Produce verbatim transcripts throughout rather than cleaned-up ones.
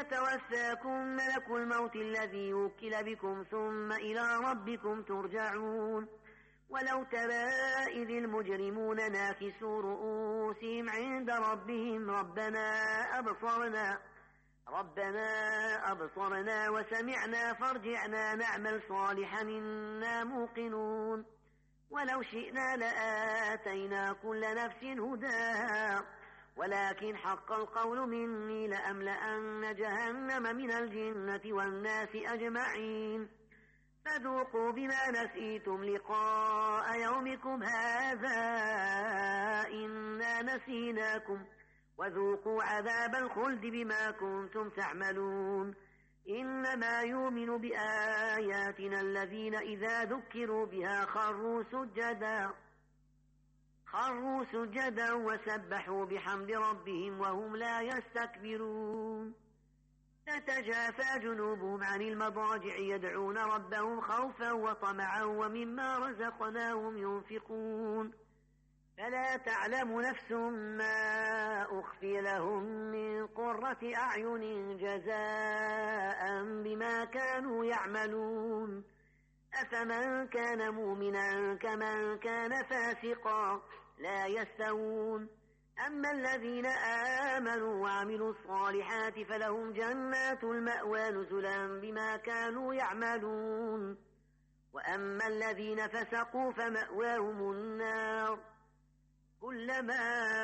يتوفاكم ملك الموت الذي وكل بكم ثم إلى ربكم ترجعون. ولو ترى إذ المجرمون ناكسوا رؤوسهم عند ربهم ربنا أبصرنا ربنا أبصرنا وسمعنا فارجعنا نعمل صالحا إنا موقنون. ولو شئنا لآتينا كل نفس هداها ولكن حق القول مني لأملأن جهنم من الجنة والناس أجمعين. فذوقوا بما نسيتم لقاء يومكم هذا إنا نسيناكم وذوقوا عذاب الخلد بما كنتم تعملون. إنما يؤمن بآياتنا الذين إذا ذكروا بها خروا سجدا خروا سجدا وسبحوا بحمد ربهم وهم لا يستكبرون. تتجافى جنوبهم عن المضاجع يدعون ربهم خوفا وطمعا ومما رزقناهم ينفقون. فلا تعلم نفس ما أخفي لهم من قرة أعين جزاء بما كانوا يعملون. أفمن كان مؤمنا كمن كان فاسقا لا يستوون. أما الذين آمنوا وعملوا الصالحات فلهم جنات المأوى نزلا بما كانوا يعملون. وأما الذين فسقوا فمأواهم النار كلما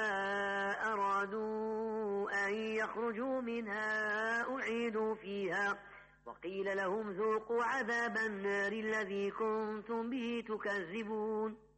أرادوا أن يخرجوا منها أعيدوا فيها وقيل لهم ذوقوا عذاب النار الذي كنتم به تكذبون.